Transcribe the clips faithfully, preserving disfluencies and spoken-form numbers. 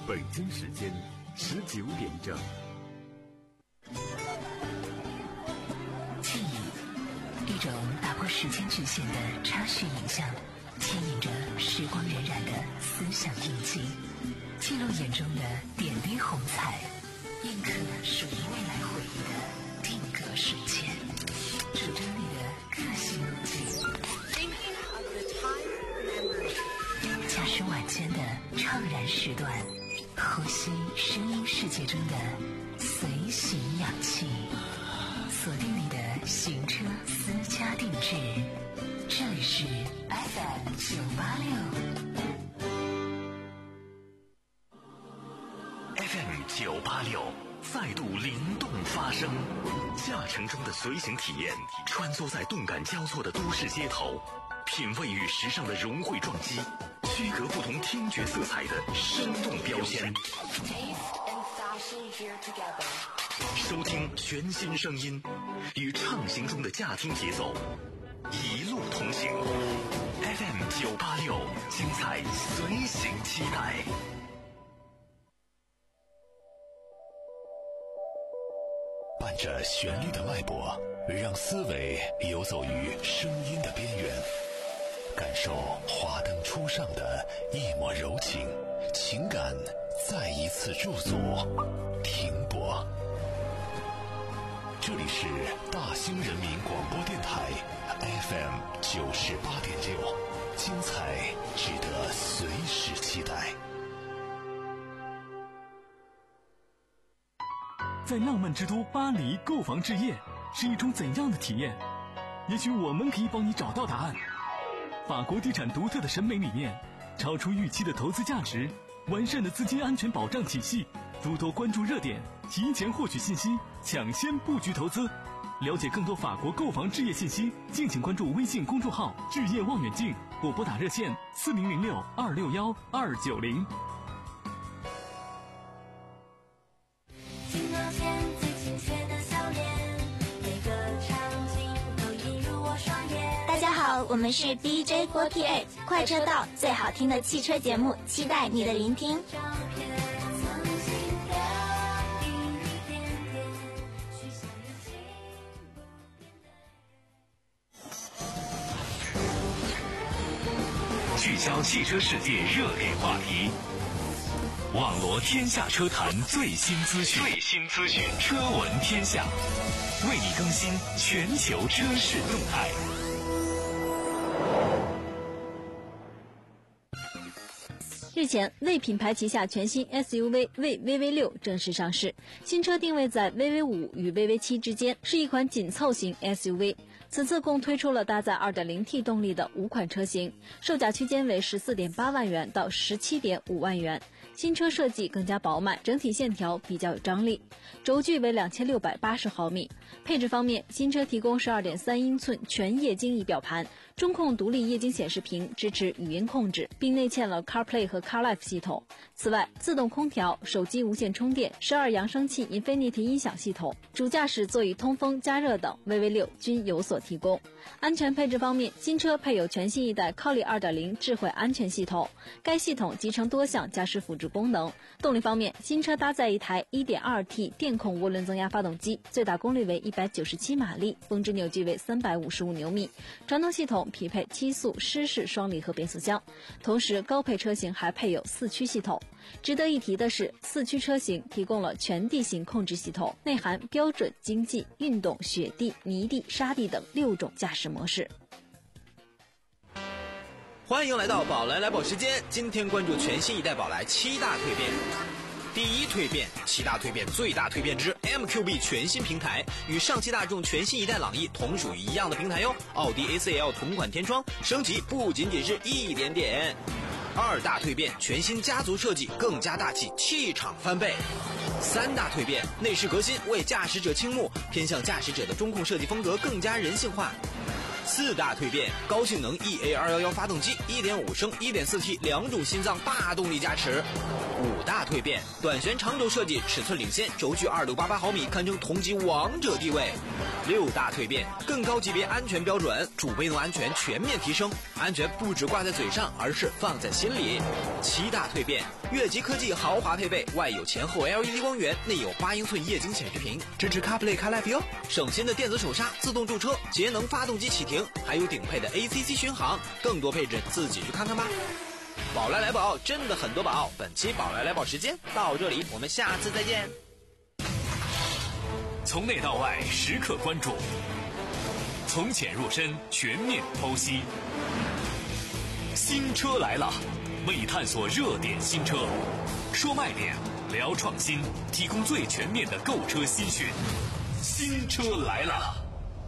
北京时间十九点整。 记忆，一种打破时间局限的插叙影像，牵引着时光荏苒的思想印记，记录眼中的点滴红彩，印刻属于未来回忆的定格瞬间，主张你的个性路径。驾驶晚间的怅然时段，呼吸声音世界中的随行氧气，锁定你的行车私家定制，这里是 F M 九八六。 F M 九八六再度灵动发声，驾乘中的随行体验，穿梭在动感交错的都市街头，品味与时尚的融汇撞击，区隔不同听觉色彩的生动标签。收听全新声音，与畅行中的驾听节奏，一路同行。F M 九八六，精彩随行期待。伴着旋律的脉搏，让思维游走于声音的边缘，感受华灯初上的一抹柔情，情感再一次驻足停泊。这里是大兴人民广播电台 F M 九十八点六，精彩值得随时期待。 在浪漫之都巴黎购房置业是一种怎样的体验？也许我们可以帮你找到答案。法国地产独特的审美理念，超出预期的投资价值，完善的资金安全保障体系，多多关注热点，提前获取信息，抢先布局投资。了解更多法国购房置业信息，敬请关注微信公众号置业望远镜，或拨打热线四零零六二六幺二九零。 大家好，我们是 D J 四十八 快车道，最好听的汽车节目，期待你的聆听。 聚焦汽车世界热点话题，网罗天下车坛最新资讯，最新资讯，车闻天下，为你更新全球车市动态。 日前，魏品牌旗下全新 S U V 魏 V V 六正式上市，新车定位在 V V 五 与 V V 七之间，是一款紧凑型 S U V。此次共推出了搭载 二点零 T 动力的五款车型，售价区间为 十四点八万元到 十七点五万元。新车设计更加饱满，整体线条比较有张力，轴距为两千六百八十毫米。配置方面，新车提供 十二点三英寸全液晶仪表盘，中控独立液晶显示屏，支持语音控制，并内嵌了 CarPlay 和 CarLife 系统。此外，自动空调、手机无线充电、十二扬声器 Infinity 音响系统、主驾驶座椅通风加热等 V V 六均有所提供。安全配置方面，新车配有全新一代 Colli 二点零 智慧安全系统，该系统集成多项驾驶辅助功能。动力方面，新车搭载一台 一点二 T 电控涡轮增压发动机，最大功率为一百九十七马力，峰值扭矩为三百五十五牛米。传动系统匹配七速湿式双离合变速箱，同时高配车型还配有四驱系统。值得一提的是，四驱车型提供了全地形控制系统，内含标准、经济、运动、雪地、泥地、沙地等六种驾驶模式。 欢迎来到宝来来宝时间，今天关注全新一代宝来七大蜕变。第一蜕变，七大蜕变最大蜕变之 M Q B 全新平台，与上汽大众全新一代朗逸同属于一样的平台哟。奥迪 A C L 同款天窗升级不仅仅是一点点。二大蜕变，全新家族设计更加大气，气场翻倍。三大蜕变，内饰革新，为驾驶者倾目，偏向驾驶者的中控设计风格更加人性化。 四大蜕变，高性能 E A 二一一发动机 一点五 升 一点四 T 两种心脏大动力加持。五大蜕变，短悬长轴设计，尺寸领先，轴距二六八八毫米，堪称同级王者地位。六大蜕变，更高级别安全标准，主被动安全全面提升，安全不只挂在嘴上，而是放在心里。七大蜕变，越级科技豪华配备，外有前后 L E D 光源，内有八英寸液晶显示屏，支持 CarPlay CarLife 哟，省心的电子手刹，自动驻车，节能发动机启停，还有顶配的 A C C 巡航，更多配置自己去看看吧。宝来来宝，真的很多宝。本期宝来来宝时间到这里，我们下次再见。 从内到外时刻关注，从浅入深全面剖析。新车来了，为你探索热点新车，说卖点，聊创新，提供最全面的购车新讯。新车来了。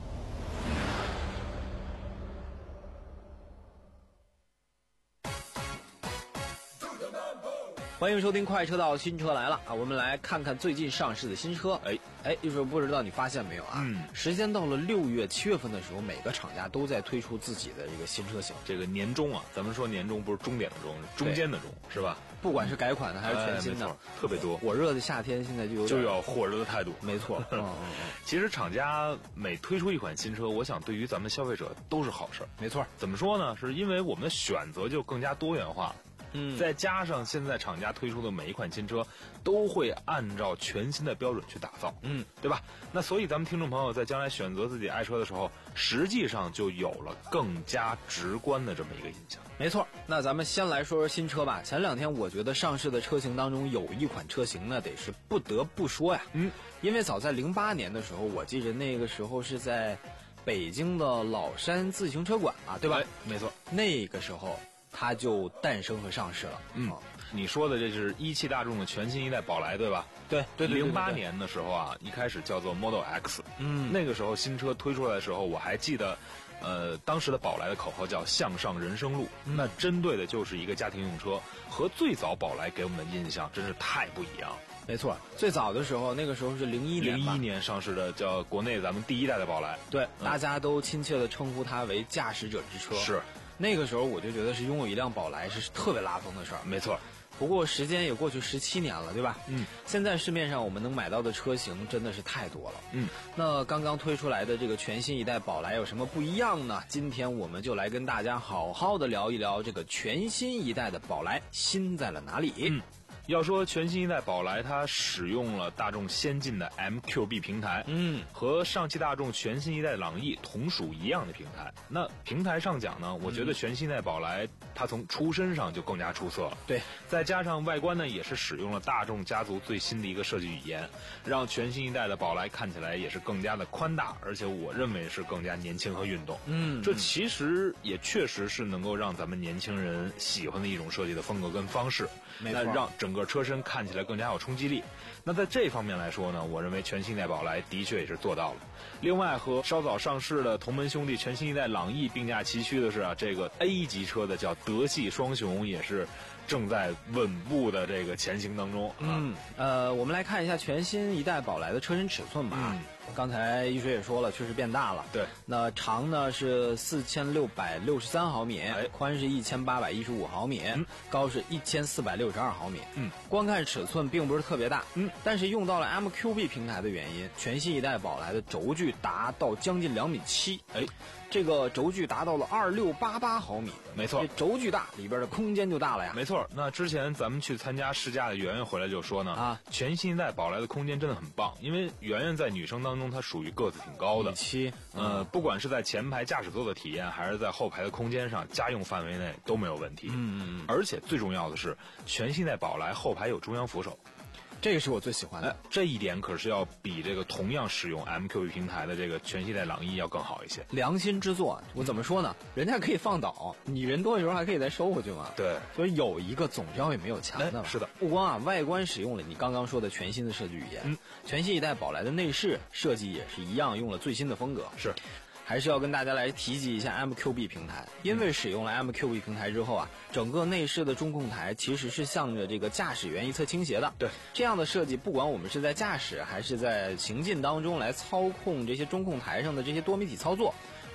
欢迎收听快车道，新车来了啊！我们来看看最近上市的新车。哎哎，一会儿不知道你发现没有啊？嗯，时间到了六月、七月份的时候，每个厂家都在推出自己的这个新车型。 这个年终啊，咱们说年终不是终点的终，中间的中，是吧？ 不管是改款的还是全新的， 哎、特别多。 火热的夏天现在就有就要火热的态度。 没错。嗯嗯嗯。 其实厂家每推出一款新车，我想对于咱们消费者都是好事。 没错。 怎么说呢？是因为我们的选择就更加多元化。嗯，再加上现在厂家推出的每一款新车都会按照全新的标准去打造，嗯，对吧？那所以咱们听众朋友在将来选择自己爱车的时候，实际上就有了更加直观的这么一个印象。 没错，那咱们先来说说新车吧。前两天我觉得上市的车型当中有一款车型呢，得是不得不说呀，嗯，因为早在零八年的时候，我记着那个时候是在北京的老山自行车馆啊，对吧？ 哎，没错， 那个时候它就诞生和上市了。 嗯，你说的这是一汽大众的全新一代宝来，对吧？ 对对对。 零八年的时候啊，一开始叫做 Model X。嗯，那个时候新车推出来的时候，我还记得，呃，当时的宝来的口号叫向上人生路。嗯、那针对的就是一个家庭用车，和最早宝来给我们的印象真是太不一样。 没错，最早的时候，那个时候是零一年， 零一年上市的，叫国内咱们第一代的宝来。 对，嗯、大家都亲切的称呼它为驾驶者之车。 是。 那个时候我就觉得是拥有一辆宝来是特别拉风的事儿。 没错， 不过时间也过去十七年了，对吧？嗯，现在市面上我们能买到的车型真的是太多了。嗯，那刚刚推出来的这个全新一代宝来有什么不一样呢？今天我们就来跟大家好好的聊一聊这个全新一代的宝来新在了哪里。嗯。 要说全新一代宝来，它使用了大众先进的 M Q B 平台，嗯，和上汽大众全新一代朗逸同属一样的平台。那平台上讲呢，我觉得全新一代宝来它从出身上就更加出色了。 对， 再加上外观呢，也是使用了大众家族最新的一个设计语言，让全新一代的宝来看起来也是更加的宽大，而且我认为是更加年轻和运动。嗯，这其实也确实是能够让咱们年轻人喜欢的一种设计的风格跟方式。 没错， 那让整个车身看起来更加有冲击力。那在这方面来说呢，我认为全新一代宝来的确也是做到了。另外和稍早上市的同门兄弟全新一代朗逸并驾齐驱的是啊，这个 A 级车的叫德系双雄也是正在稳步的这个前行当中。 嗯，呃，我们来看一下全新一代宝来的车身尺寸吧。嗯，刚才一水也说了，确实变大了。 对， 那长呢是四千六百六十三毫米，哎、宽是一千八百一十五毫米，嗯、高是一千四百六十二毫米。嗯，光看尺寸并不是特别大，嗯，但是用到了 M Q B 平台的原因，全新一代宝来的轴距达到将近两米七，哎。这个轴距达到了二六八八毫米， 没错， 轴距大，里边的空间就大了呀。 没错，那之前咱们去参加试驾的圆圆回来就说呢，啊，全新一代宝来的空间真的很棒，因为圆圆在女生当中她属于个子挺高的， 七， 呃，不管是在前排驾驶座的体验，还是在后排的空间上，家用范围内都没有问题。嗯嗯嗯，而且最重要的是，全新一代宝来后排有中央扶手。 这个是我最喜欢的、 哎，这一点可是要比这个同样使用 M Q B 平台的这个全新一代朗逸要更好一些。 良心之作，我怎么说呢？人家可以放倒，你人多的时候还可以再收回去嘛。 对， 所以有一个总要也没有强的、 哎。是的， 不光啊外观使用了你刚刚说的全新的设计语言，嗯，全新一代宝来的内饰设计也是一样，用了最新的风格。 是。 还是要跟大家来提及一下 M Q B 平台，因为使用了 M Q B 平台之后啊，整个内饰的中控台其实是向着这个驾驶员一侧倾斜的。 对， 这样的设计，不管我们是在驾驶还是在行进当中来操控这些中控台上的这些多媒体操作，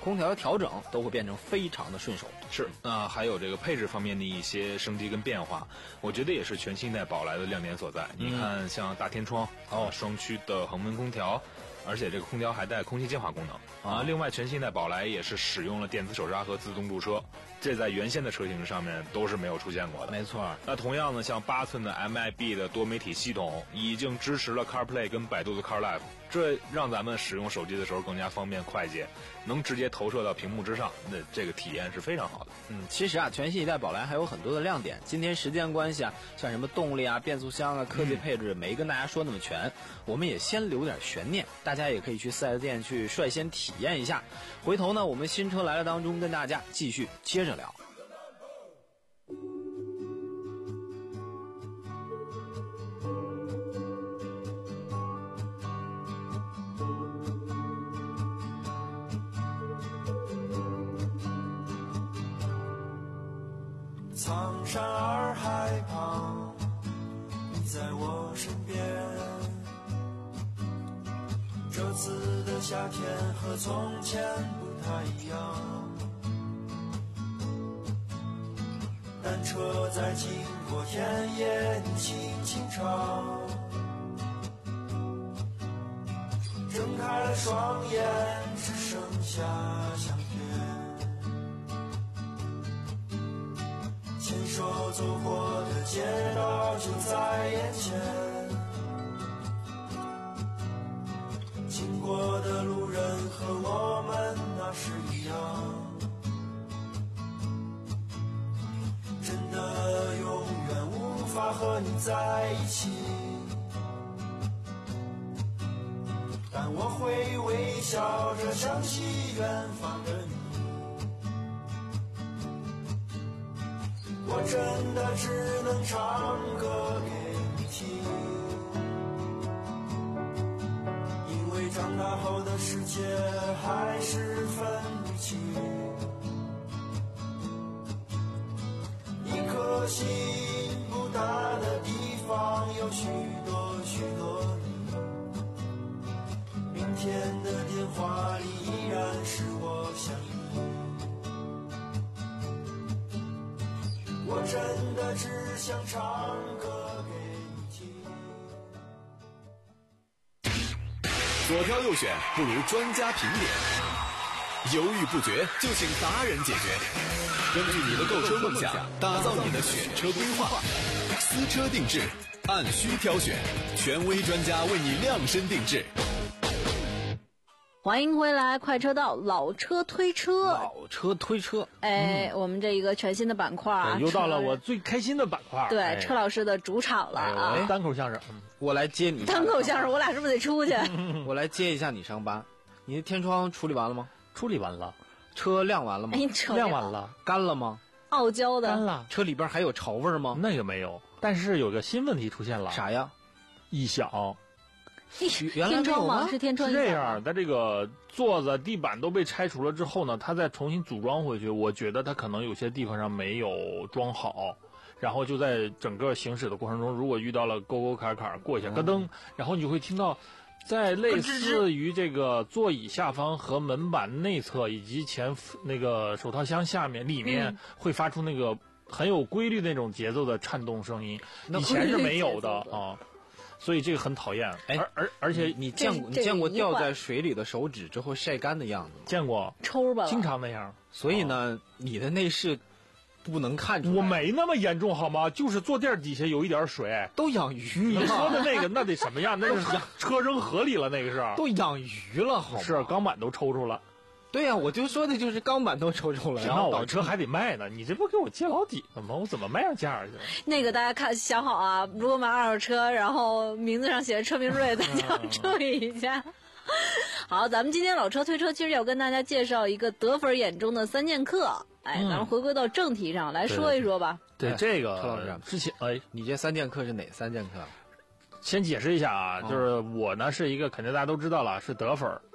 空调的调整都会变成非常的顺手。 是，那还有这个配置方面的一些升级跟变化，我觉得也是全新一代宝来的亮点所在。嗯、你看，像大天窗哦，双区的恒温空调。而且这个空调还带空气净化功能啊！另外，全新一代宝来也是使用了电子手刹和自动驻车，这在原先的车型上面都是没有出现过的。 没错。 那同样呢，像八寸的 M I B 的多媒体系统已经支持了 CarPlay 跟百度的 CarLife， 这让咱们使用手机的时候更加方便快捷，能直接投射到屏幕之上，那这个体验是非常好的。 嗯，其实啊，全新一代宝来还有很多的亮点。今天时间关系啊，像什么动力啊、变速箱啊、科技配置，没跟大家说那么全，我们也先留点悬念。大家也可以去四 S 店去率先体验一下，回头呢我们新车来了当中跟大家继续接着聊。 苍山洱海旁，你在我身边，这次的夏天和从前不太一样，单车在经过田野，你轻轻唱，睁开了双眼，只剩下相片，牵手走过的街道就在眼前，经过的路人和我们那时一样，真的永远无法和你在一起，但我会微笑着想起远方的你，我真的只能唱歌给你听，长大后的世界还是分不清，一颗心不大的地方有许多许多你，明天的电话里依然是我想你，我真的只想唱歌给你听。 左挑右选不如专家评点，犹豫不决就请达人解决。根据你的购车梦想，打造你的选车规划，私车定制，按需挑选，权威专家为你量身定制。 欢迎回来，快车道，老车推车， 老车推车。 哎、嗯，我们这一个全新的板块啊， 又到了我最开心的板块。 对， 哎、 车老师的主场了啊！ 哎、单口相声，嗯、 我来接你。 单口相声，我俩是不是得出去？ 我来接一下你伤疤。你的天窗处理完了吗？ 处理完了。 车晾完了吗？ 哎、 晾完了。 干了吗？ 傲娇的。 干了。 车里边还有潮味吗？ 那个没有，但是有个新问题出现了。 啥呀？ 异响。 原来天窗吗？是天窗。 是这样，它这个座子、地板都被拆除了之后呢，它再重新组装回去，我觉得它可能有些地方上没有装好，然后就在整个行驶的过程中，如果遇到了沟沟坎坎，过一下咯噔，然后你就会听到，在类似于这个座椅下方和门板内侧以及前那个手套箱下面里面会发出那个很有规律那种节奏的颤动声音，以前是没有的啊。所以这个很讨厌， 哎， 而而而且你见过你见过掉在水里的手指之后晒干的样子吗？ 见过， 抽吧， 经常那样。 所以呢，哦、你的内饰不能看出来。 我没那么严重好吗？就是坐垫底下有一点水， 都养鱼。 你说的那个那得什么样？那是车扔河里了，那个是都养鱼了，好吗？ 是钢板都抽出了。 对呀、啊，我就说的就是钢板都抽出了，然后我车还得卖呢，你这不给我借老底子吗？我怎么卖上价去？ 那个大家看想好啊，如果买二手车，然后名字上写着车名瑞，大家要注意一下。好，咱们今天老车推车其实要跟大家介绍一个德粉眼中的三剑客。哎，咱们回归到正题上、嗯、来说一说吧。 对, 对, 对这个车老师之前，哎， 你这三剑客是哪三剑客？ 先解释一下啊，就是我呢是一个肯定大家都知道了，是德粉。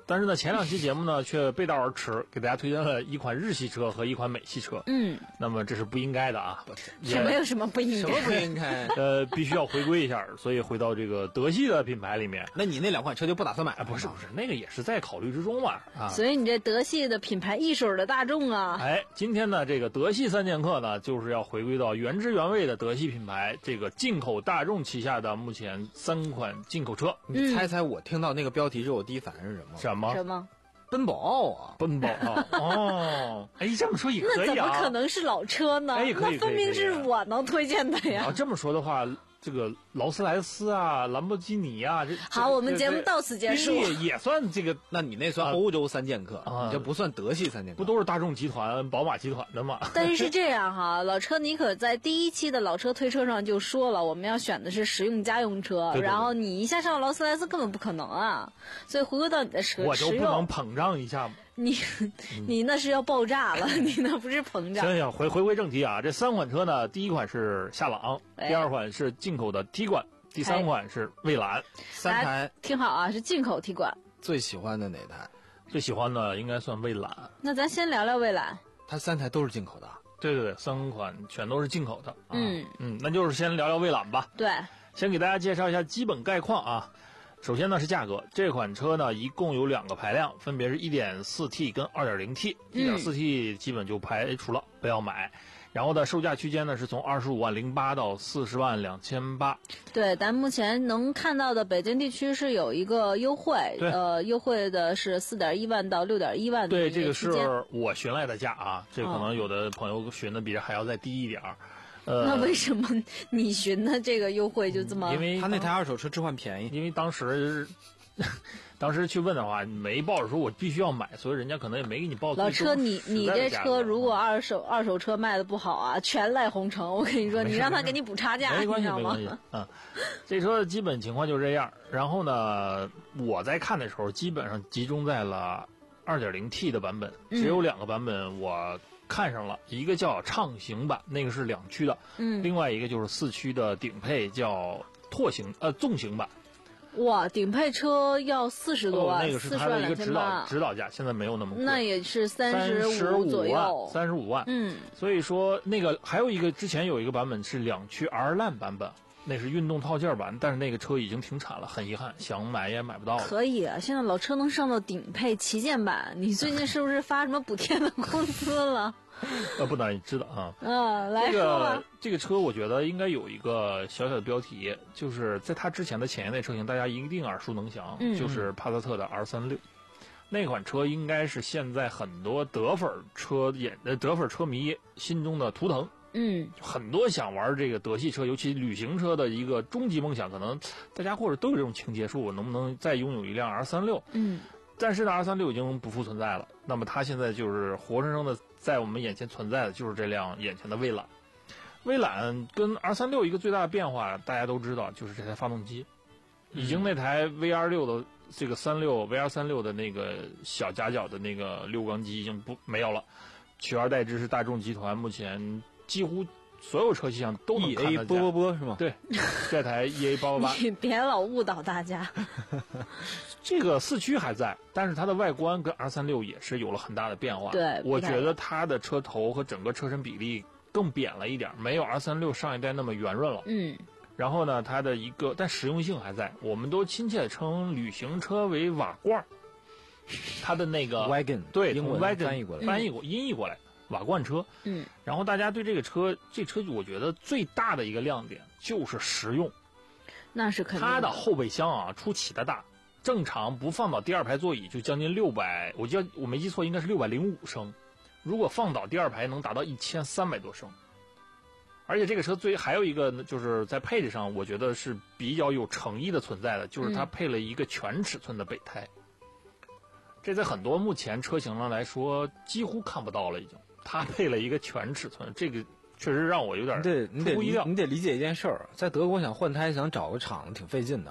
但是呢，前两期节目呢却背道而驰，给大家推荐了一款日系车和一款美系车。 嗯， 那么这是不应该的啊！ 什么有什么不应该？ 什么不应该？ 呃，必须要回归一下，所以回到这个德系的品牌里面。 那你那两款车就不打算买啊？不是不是，那个也是在考虑之中嘛。啊， 所以你这德系的品牌一手的大众啊。 哎，今天呢，这个德系三剑客呢，就是要回归到原汁原味的德系品牌，这个进口大众旗下的目前三款进口车。 你猜猜我听到那个标题之后，我第一反应是什么？ 什么？ 什么？ 奔宝奥啊， 奔宝奥哦，哎，这么说也可以啊。 那怎么可能是老车呢？ 哎，可以， 那分明是我能推荐的呀。 啊，这么说的话，这个劳斯莱斯啊、兰博基尼啊，这好，我们节目到此结束。 也也算这个， 那你那算欧洲三剑客，啊、你这不算德系三剑客， 不都是大众集团、宝马集团的吗？ 但是是这样哈，老车尼可在第一期的老车推车上就说了，我们要选的是实用家用车， 对对对， 然后你一下上劳斯莱斯根本不可能啊，所以回归到你的实用， 我就不能膨胀一下吗？ 你你那是要爆炸了，你那不是膨胀。 行行，回回归正题啊，这三款车呢，第一款是夏朗， 哎、 第二款是进口的 T 冠，第三款是蔚蓝。 哎、 三台听好啊，是进口 T 冠。 最喜欢的哪台？ 最喜欢的应该算蔚蓝。 那咱先聊聊蔚蓝。 它三台都是进口的。 对对对，三款全都是进口的。啊、 嗯嗯，那就是先聊聊蔚蓝吧。 对， 先给大家介绍一下基本概况啊。首先呢是价格，这款车呢一共有两个排量，分别是 一点四 T 跟 二点零 T。一点四 T 基本就排除了，不要买。然后的售价区间呢是从二十五万零八到四十万两千八。 对，咱目前能看到的北京地区是有一个优惠，呃，优惠的是四点一万到六点一万的。 对，这个是我询来的价啊，这可能有的朋友询的比这还要再低一点儿。呃， 那为什么你询的这个优惠就这么？ 因为他那台二手车置换便宜， 因为当时。当时去问的话，没报着说我必须要买，所以人家可能也没给你报。 老车，你你这车如果二手二手车卖的不好啊，全赖红城。我跟你说，你让他给你补差价， 没关系， 没关系。嗯，这车的基本情况就是这样。然后呢，我在看的时候，基本上集中在了 二点零 T 的版本，只有两个版本我看上了，嗯、一个叫畅行版，那个是两驱的， 嗯， 另外一个就是四驱的顶配，叫拓行呃纵行版。 哇，顶配车要四十多万， 哦、那个是它的一个指导指导价，现在没有那么贵， 那也是三十五左右， 三十五万。 嗯， 所以说那个还有一个之前有一个版本是两驱 R 烂版本，那是运动套件版，但是那个车已经停产了，很遗憾，想买也买不到了。 可以啊，现在老车能上到顶配旗舰版，你最近是不是发什么补贴的工资了？ 呃，不能知道啊。 嗯，来说吧。 这个这个车，我觉得应该有一个小小的标题，就是在它之前的前一代车型，大家一定耳熟能详， 嗯、 就是帕萨特的 R 三十六。那款车应该是现在很多德粉车眼的德粉车迷心中的图腾。 嗯， 很多想玩这个德系车，尤其旅行车的一个终极梦想，可能大家或者都有这种情节，说我能不能再拥有一辆 R 三十六？ 嗯。 但是呢 ，R 三十六已经不复存在了。那么它现在就是活生生的在我们眼前存在的，就是这辆眼前的蔚揽。蔚揽跟 R 三十六一个最大的变化，大家都知道，就是这台发动机，已经那台 V R 六的这个三六 V R 三十六的那个小夹角的那个六缸机已经不没有了，取而代之是大众集团目前几乎所有车系上都能看得见。 E A 波波波是吗？ 对，这台 E A 八八八。 你别老误导大家。 这个四驱还在，但是它的外观跟 R 三十六也是有了很大的变化。 对， 我觉得它的车头和整个车身比例更扁了一点，没有 R 三十六上一代那么圆润了。 嗯。 然后呢，它的一个但实用性还在，我们都亲切称旅行车为瓦罐。它的那个 wagon 对， 英文 wagon 翻译过来， 翻译过音译过来，瓦罐车。 嗯。 然后大家对这个车，这车我觉得最大的一个亮点就是实用。 那是肯定的。 它的后备箱啊，出奇的大。正常不放倒第二排座椅就将近六百，我记得我没记错应该是六百零五升，如果放倒第二排能达到一千三百多升。而且这个车最还有一个就是在配置上，我觉得是比较有诚意的存在的，就是它配了一个全尺寸的备胎。嗯、这在很多目前车型上来说几乎看不到了，已经。它配了一个全尺寸，这个确实让我有点出乎意料。 你得你得理解一件事儿，在德国想换胎想找个厂挺费劲的。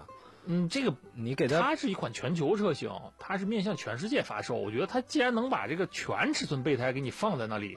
嗯，这个你给它， 它是一款全球车型，它是面向全世界发售。我觉得它既然能把这个全尺寸备胎给你放在那里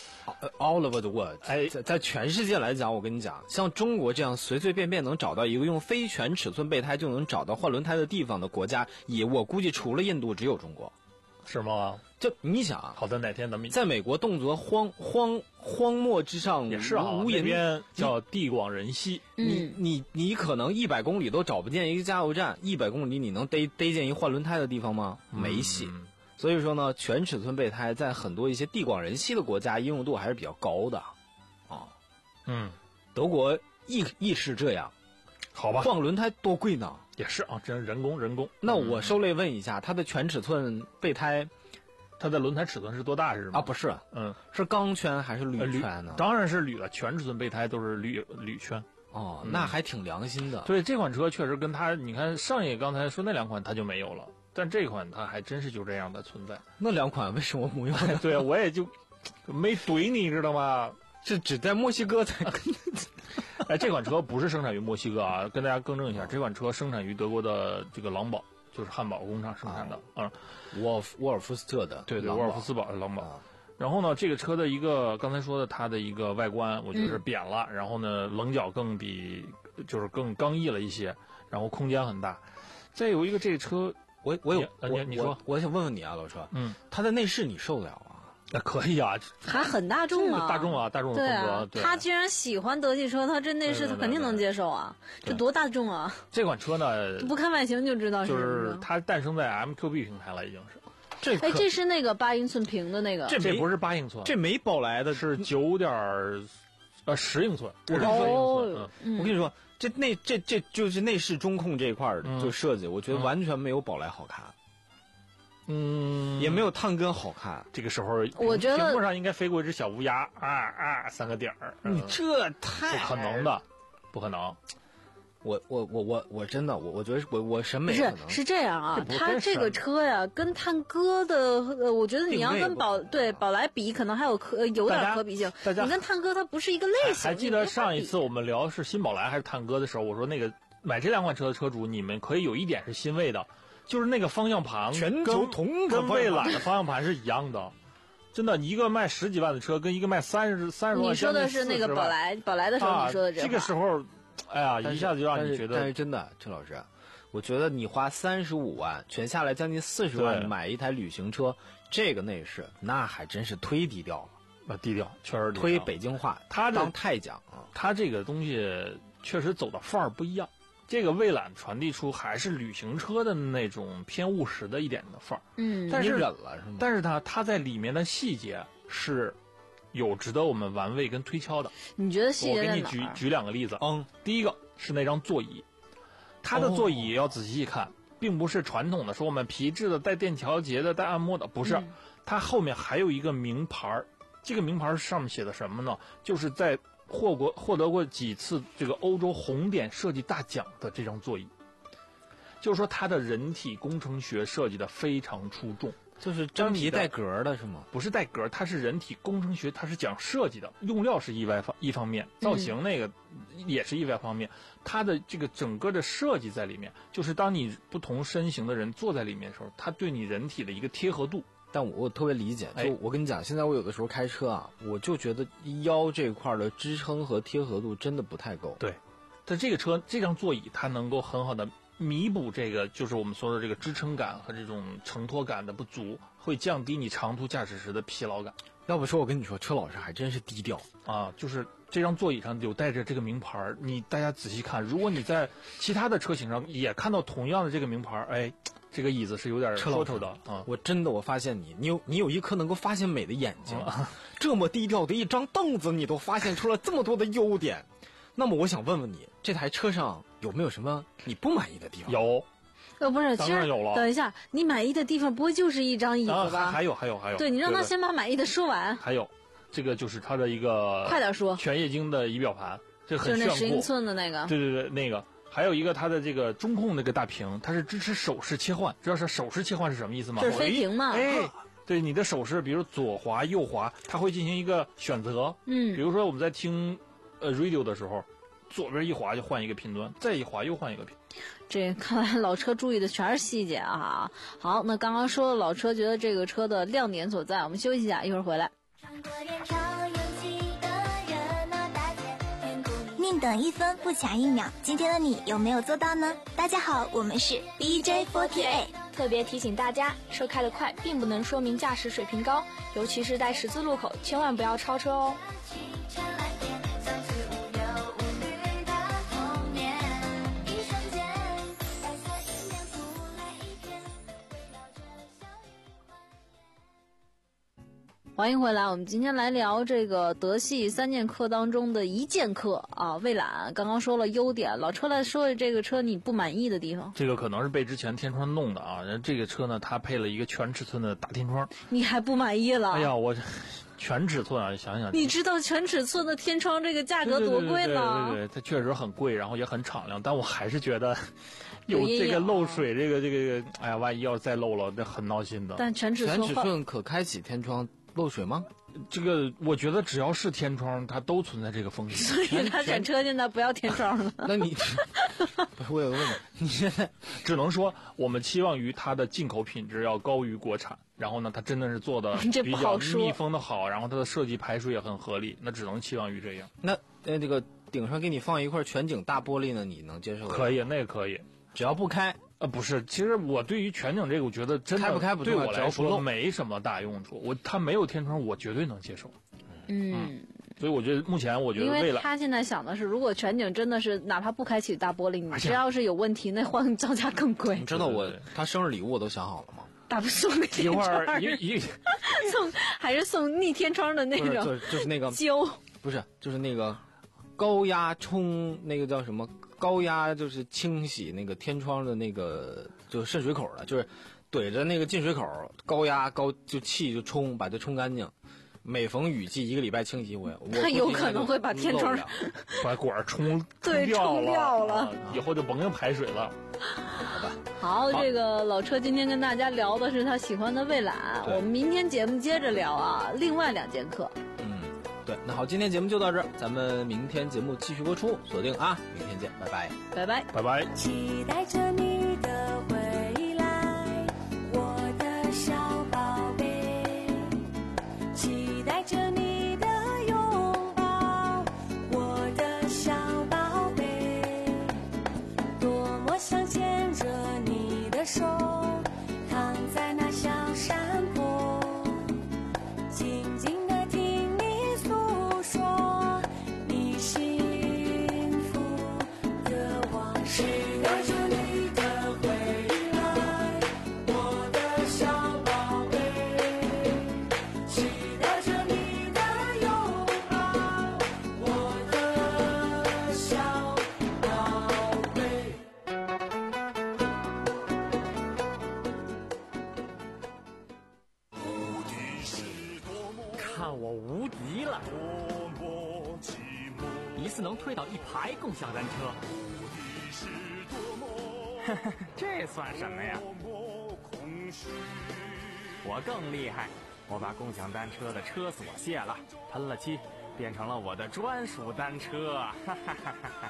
，all over the world， 哎， 在在全世界来讲，我跟你讲，像中国这样随随便便能找到一个用非全尺寸备胎就能找到换轮胎的地方的国家，也我估计除了印度，只有中国， 是吗？ 就你想， 好的，哪天咱们在美国动辄荒荒荒漠之上也是啊， 无垠， 那边叫地广人稀， 你你你可能一百公里都找不见一个加油站，一百公里你能逮逮见一换轮胎的地方吗？没戏。 嗯、 所以说呢，全尺寸备胎在很多一些地广人稀的国家应用度还是比较高的，啊， 嗯， 德国亦亦是这样， 好吧？ 换轮胎多贵呢？ 也是啊，真人工人工。 那我受累问一下，它的全尺寸备胎。 它的轮胎尺寸是多大是吗？ 啊，不是， 嗯， 是钢圈还是铝圈呢？ 呃、当然是铝了，全尺寸备胎都是铝铝圈。 哦，嗯、那还挺良心的。 对，这款车确实跟它，你看上一刚才说那两款它就没有了，但这款它还真是就这样的存在。 那两款为什么没有呢？ 对啊，我也就没怼你，知道吗？ 是只在墨西哥才。 哎，这款车不是生产于墨西哥啊，跟大家更正一下，这款车生产于德国的这个狼堡。就是汉堡工厂生产的啊， 沃尔沃尔夫斯特的， 对对，沃尔夫斯堡的狼堡。啊、然后呢，这个车的一个刚才说的它的一个外观，我觉得是扁了，嗯、然后呢，棱角更比就是更刚毅了一些，然后空间很大。再有一个这个车， 我我有你你你说我，我想问问你啊，老车， 嗯， 它的内饰你受得了啊？ 那可以啊， 还很大众啊， 大众啊，大众的风格。 对啊，他既然喜欢德系车，他这内饰他肯定能接受啊，这多大众啊！ 这款车呢， 不看外形就知道是。 就是它诞生在 M Q B 平台了，已经是。 这哎，这是那个八英寸屏的那个， 这这不是八英寸， 这没宝来的， 是九点呃十英寸。我跟你说，我跟你说，这内这这就是内饰中控这一块嗯就设计，我觉得完全没有宝来好看。 嗯， 也没有探根好看。 这个时候， 我觉得屏幕上应该飞过一只小乌鸦，啊啊，三个点儿。 你这太不可能的，不可能。 我我我我我真的我我觉得我我审美不是是这样啊，它这个车呀，跟探戈的，呃，我觉得你要跟宝对宝来比，可能还有可有点可比性。你跟探戈它不是一个类型。 还记得上一次我们聊是新宝来还是探戈的时候，我说那个买这两款车的车主，你们可以有一点是欣慰的。就是那个方向盘， 全球同跟蔚揽的方向盘是一样的，真的，一个卖十几万的车，跟一个卖三十三十万。 你说的是那个宝来，宝来的时候你说的这、 啊、这个时候，哎呀，一下子就让你觉得。 但是真的，陈老师，我觉得你花三十五万，全下来将近四十万买一台旅行车，这个内饰那还真是忒低调了。 啊，低调，确实忒北京话， 他当太讲啊， 他这个东西确实走的范儿不一样。这个蔚揽传递出还是旅行车的那种偏务实的一点的范儿， 嗯， 但是忍了是吗？ 但是它它在里面的细节是有值得我们玩味跟推敲的。 你觉得细节在哪儿？ 我给你举举两个例子。 嗯， 第一个是那张座椅，它的座椅要仔细一看，哦、并不是传统的说我们皮质的带电调节的带按摩的，不是，嗯、它后面还有一个名牌，这个名牌上面写的什么呢？就是在获过获得过几次这个欧洲红点设计大奖的这张座椅，就是说它的人体工程学设计的非常出众， 就是真皮带格的是吗？ 不是带格，它是人体工程学，它是讲设计的，用料是意外方一方面，造型那个也是意外方面，嗯、它的这个整个的设计在里面，就是当你不同身形的人坐在里面的时候，它对你人体的一个贴合度。 但我我特别理解，就我跟你讲，现在我有的时候开车啊，我就觉得腰这块的支撑和贴合度真的不太够。 对，但这个车这张座椅它能够很好的弥补这个，就是我们说的这个支撑感和这种承托感的不足，会降低你长途驾驶时的疲劳感。 要不说我跟你说，车老师还真是低调啊！就是这张座椅上有带着这个名牌，你大家仔细看，如果你在其他的车型上也看到同样的这个名牌，哎。这个椅子是有点说头的啊！ 我真的，我发现你，你有你有一颗能够发现美的眼睛，啊、这么低调的一张凳子，你都发现出了这么多的优点。那么我想问问你，这台车上有没有什么你不满意的地方？ 有， 呃，不是， 当然有了。 等一下，你满意的地方不会就是一张椅子吧？ 啊、还有，还有，还有。 对，你让他先把满意的说完。 还有，这个就是它的一个快点说全液晶的仪表盘，这很炫酷。 就那十英寸的那个。 对对对，那个。还有一个它的这个中控那个大屏，它是支持手势切换，知道是手势切换是什么意思吗？ 这是飞屏嘛？ 哎，对，你的手势，比如左滑右滑，它会进行一个选择。 嗯， 比如说我们在听呃 radio 的时候，左边一滑就换一个频段，再一滑又换一个频。 这看来老车注意的全是细节啊。好，那刚刚说了老车觉得这个车的亮点所在，我们休息一下，一会儿回来。 宁等一分不抢一秒，今天的你有没有做到呢？大家好，我们是 B J 四十八。 特别提醒大家，车开得快并不能说明驾驶水平高，尤其是在十字路口，千万不要超车哦。 欢迎回来，我们今天来聊这个德系三剑客当中的一剑客啊，蔚揽。刚刚说了优点，老车来说说这个车你不满意的地方。 这个可能是被之前天窗弄的啊，这个车呢，它配了一个全尺寸的大天窗， 你还不满意了？ 哎呀，我全尺寸啊，想想你知道全尺寸的天窗这个价格多贵吗？ 对对对对对，它确实很贵，然后也很敞亮，但我还是觉得有这个漏水，这个这个，哎呀，万一要是再漏了，那很闹心的。 但全尺寸全尺寸可开启天窗。漏水吗？ 这个我觉得只要是天窗，它都存在这个风险。 所以他选车现在不要天窗了。 那你，我有个问题，你现在只能说我们期望于它的进口品质要高于国产，然后呢，它真的是做的比较密封的好，然后它的设计排水也很合理，那只能期望于这样。 那呃，这个顶上给你放一块全景大玻璃呢，你能接受吗？ 可以，那个可以， 只要不开。 呃，不是，其实我对于全景这个，我觉得真的开不开不对我来说没什么大用处。我它没有天窗，我绝对能接受。 嗯， 嗯所以我觉得目前我觉得因为他现在想的是，如果全景真的是哪怕不开启大玻璃，你只要是有问题，那换造价更贵。 你知道我他生日礼物我都想好了吗？ 大不送个天窗， 一一送还是送逆天窗的那种， 就就是那个胶， 不是就是那个高压冲那个叫什么？高压就是清洗那个天窗的那个就是渗水口的，就是怼着那个进水口，高压高就气就冲，把它冲干净。每逢雨季一个礼拜清洗一回， 它有可能会把天窗把管冲对冲掉了、 啊，以后就甭用排水了。 好吧。 好，这个老车今天跟大家聊的是他喜欢的蔚揽，我们明天节目接着聊啊，另外两节课。 对，那好，今天节目就到这儿，咱们明天节目继续播出，锁定啊，明天见，拜拜， 拜拜， 拜拜。 期待着你的回来，我的小宝贝，期待着你的拥抱，我的小宝贝，多么想牵着你的手，躺在那小山坡，静静地说你幸福的往事，期待着你的回来，我的小宝贝，期待着你的拥抱，我的小宝贝。 看我无敌了！一次能推倒一排共享单车，这算什么呀？我更厉害，我把共享单车的车锁卸了，喷了漆，变成了我的专属单车。哈哈哈哈！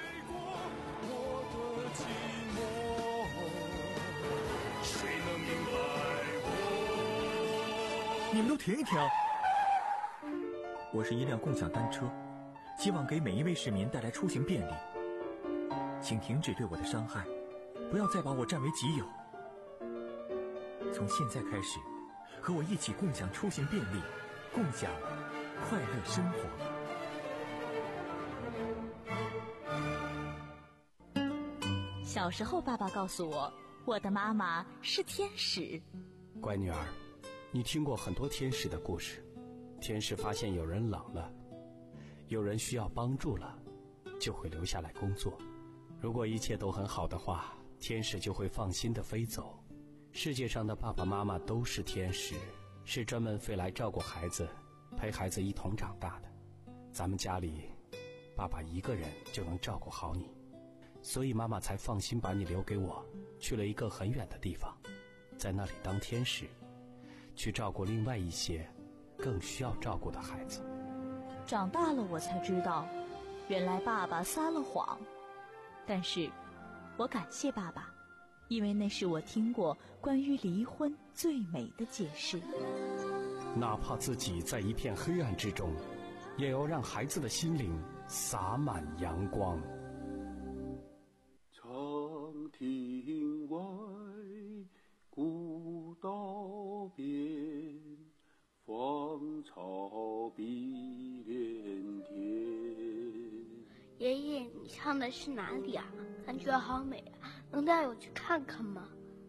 你们都停一停！我是一辆共享单车，希望给每一位市民带来出行便利。请停止对我的伤害，不要再把我占为己有。从现在开始，和我一起共享出行便利，共享快乐生活。 小时候，爸爸告诉我，我的妈妈是天使。 乖女儿，你听过很多天使的故事。天使发现有人冷了，有人需要帮助了，就会留下来工作。如果一切都很好的话，天使就会放心地飞走。世界上的爸爸妈妈都是天使，是专门飞来照顾孩子，陪孩子一同长大的。咱们家里，爸爸一个人就能照顾好你，所以妈妈才放心把你留给我，去了一个很远的地方，在那里当天使，去照顾另外一些更需要照顾的孩子。 长大了我才知道，原来爸爸撒了谎，但是我感谢爸爸，因为那是我听过关于离婚最美的解释。 哪怕自己在一片黑暗之中，也要让孩子的心灵洒满阳光。 长亭外，古道边，芳草碧连天。 爷爷，你唱的是哪里啊？感觉好美啊，能带我去看看吗？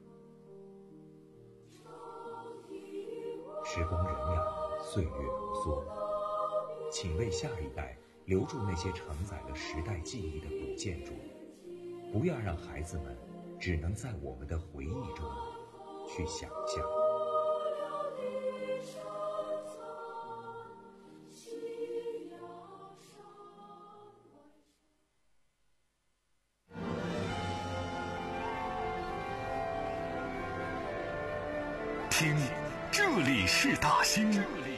时光荏苒，岁月如梭，请为下一代留住那些承载了时代记忆的古建筑，不要让孩子们只能在我们的回忆中去想象。 听，这里是大兴。